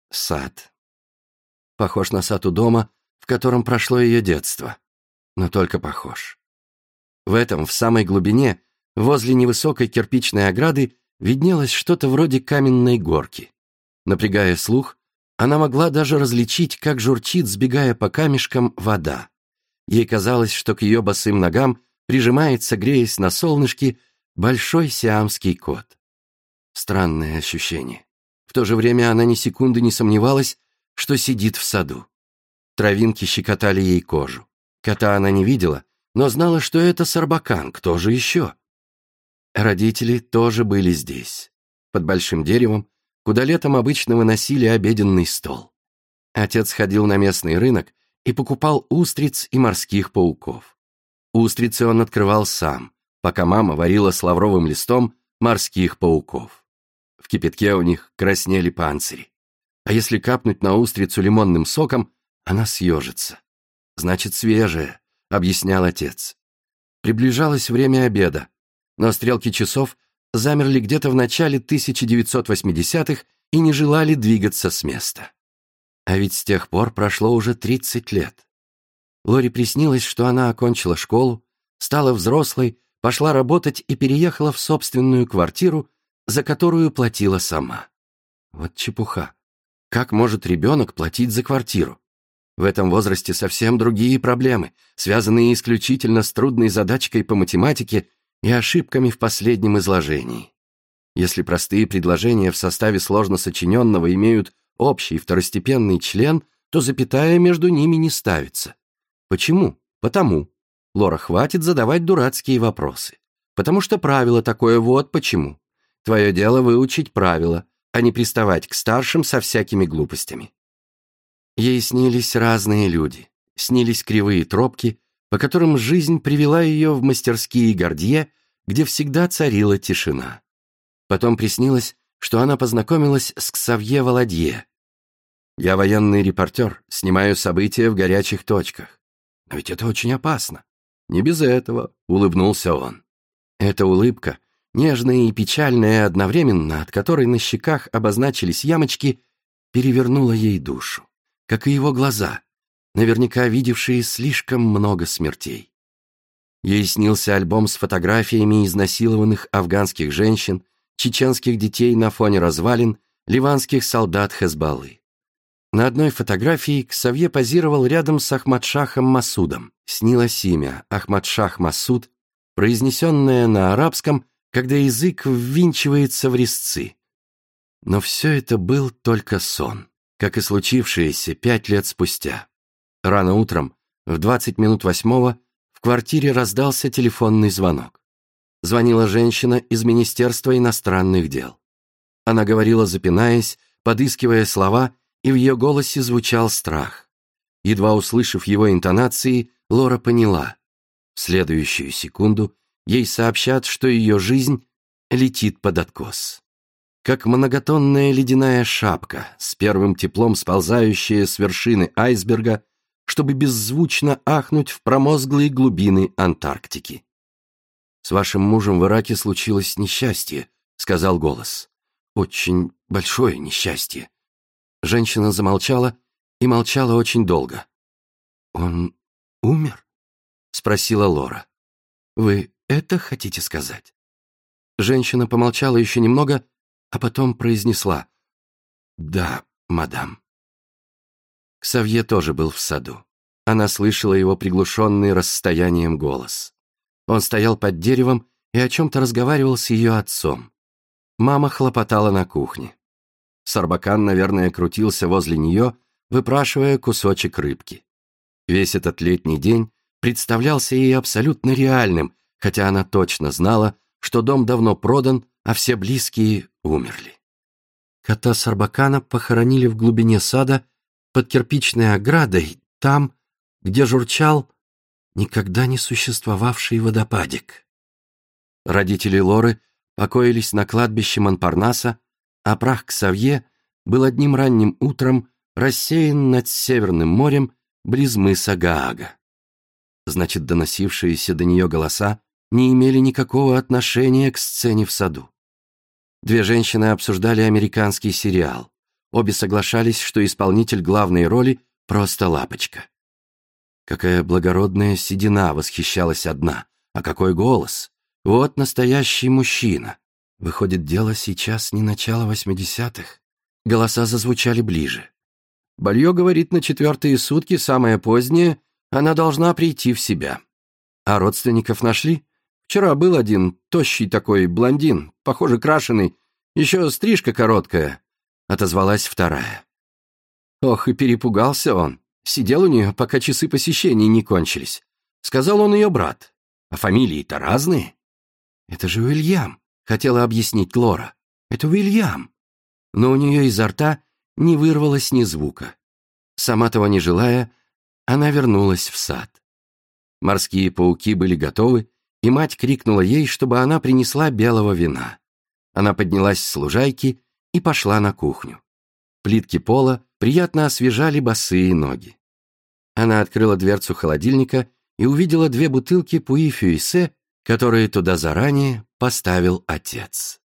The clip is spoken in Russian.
Сад. Похож на сад у дома, в котором прошло ее детство. Но только похож. В этом, в самой глубине, возле невысокой кирпичной ограды, виднелось что-то вроде каменной горки. Напрягая слух, она могла даже различить, как журчит, сбегая по камешкам, вода. Ей казалось, что к ее босым ногам прижимается, греясь на солнышке, большой сиамский кот. Странное ощущение. В то же время она ни секунды не сомневалась, что сидит в саду. Травинки щекотали ей кожу. Кота она не видела, но знала, что это Сарбакан, кто же еще? Родители тоже были здесь, под большим деревом, куда летом обычно выносили обеденный стол. Отец ходил на местный рынок и покупал устриц и морских пауков. Устрицы он открывал сам, пока мама варила с лавровым листом морских пауков. В кипятке у них краснели панцири. А если капнуть на устрицу лимонным соком, она съежится. «Значит, свежая», — объяснял отец. Приближалось время обеда, но стрелки часов замерли где-то в начале 1980-х и не желали двигаться с места. А ведь с тех пор прошло уже 30 лет. Лоре приснилось, что она окончила школу, стала взрослой, пошла работать и переехала в собственную квартиру, за которую платила сама. Вот чепуха. Как может ребенок платить за квартиру? В этом возрасте совсем другие проблемы, связанные исключительно с трудной задачкой по математике и ошибками в последнем изложении. Если простые предложения в составе сложно сочиненного имеют общий второстепенный член, то запятая между ними не ставится. Почему? Потому. Лора, хватит задавать дурацкие вопросы. Потому что правило такое, вот почему. Твое дело выучить правила, а не приставать к старшим со всякими глупостями. Ей снились разные люди, снились кривые тропки, по которым жизнь привела ее в мастерские Гордье, где всегда царила тишина. Потом приснилось, что она познакомилась с Ксавье Володье. «Я военный репортер, снимаю события в горячих точках. Но ведь это очень опасно». «Не без этого», — улыбнулся он. Эта улыбка, нежная и печальная одновременно, от которой на щеках обозначились ямочки, перевернула ей душу, как и его глаза, наверняка видевшие слишком много смертей. Ей снился альбом с фотографиями изнасилованных афганских женщин, чеченских детей на фоне развалин, ливанских солдат Хезболлы. На одной фотографии Ксавье позировал рядом с Ахмад-Шахом Масудом. Снилось имя Ахмад-Шах Масуд, произнесенное на арабском, когда язык ввинчивается в резцы. Но все это был только сон, как и случившееся 5 лет спустя. Рано утром, в 20:08, в квартире раздался телефонный звонок. Звонила женщина из Министерства иностранных дел. Она говорила, запинаясь, подыскивая слова, и в ее голосе звучал страх. Едва услышав его интонации, Лора поняла. В следующую секунду ей сообщат, что ее жизнь летит под откос. Как многотонная ледяная шапка, с первым теплом сползающая с вершины айсберга, чтобы беззвучно ахнуть в промозглые глубины Антарктики. «С вашим мужем в Ираке случилось несчастье», — сказал голос. «Очень большое несчастье». Женщина замолчала и молчала очень долго. «Он умер?» — спросила Лора. «Вы это хотите сказать?» Женщина помолчала еще немного, а потом произнесла: «Да, мадам». Ксавье тоже был в саду. Она слышала его приглушенный расстоянием голос. Он стоял под деревом и о чем-то разговаривал с ее отцом. Мама хлопотала на кухне. Сарбакан, наверное, крутился возле нее, выпрашивая кусочек рыбки. Весь этот летний день представлялся ей абсолютно реальным, хотя она точно знала, что дом давно продан, а все близкие умерли. Кота Сарбакана похоронили в глубине сада под кирпичной оградой, там, где журчал никогда не существовавший водопадик. Родители Лоры покоились на кладбище Монпарнаса, а прах Ксавье был одним ранним утром рассеян над Северным морем близ мыса Гаага. Значит, доносившиеся до нее голоса не имели никакого отношения к сцене в саду. Две женщины обсуждали американский сериал. Обе соглашались, что исполнитель главной роли просто лапочка. Какая благородная седина, восхищалась одна. А какой голос! Вот настоящий мужчина. Выходит, дело сейчас не начало 80-х. Голоса зазвучали ближе. Балье говорит, на 4-е сутки, самое позднее, она должна прийти в себя. А родственников нашли? Вчера был один, тощий такой блондин, похоже, крашеный, еще стрижка короткая, отозвалась вторая. Ох, и перепугался он. Сидел у нее, пока часы посещений не кончились. Сказал, он ее брат. А фамилии-то разные. Это же Уильям, хотела объяснить Лора. Это Уильям. Но у нее изо рта не вырвалось ни звука. Сама того не желая, она вернулась в сад. Морские пауки были готовы, и мать крикнула ей, чтобы она принесла белого вина. Она поднялась с лужайки и пошла на кухню. Плитки пола приятно освежали босые ноги. Она открыла дверцу холодильника и увидела 2 бутылки Пуи-Фюйсе, которые туда заранее поставил отец.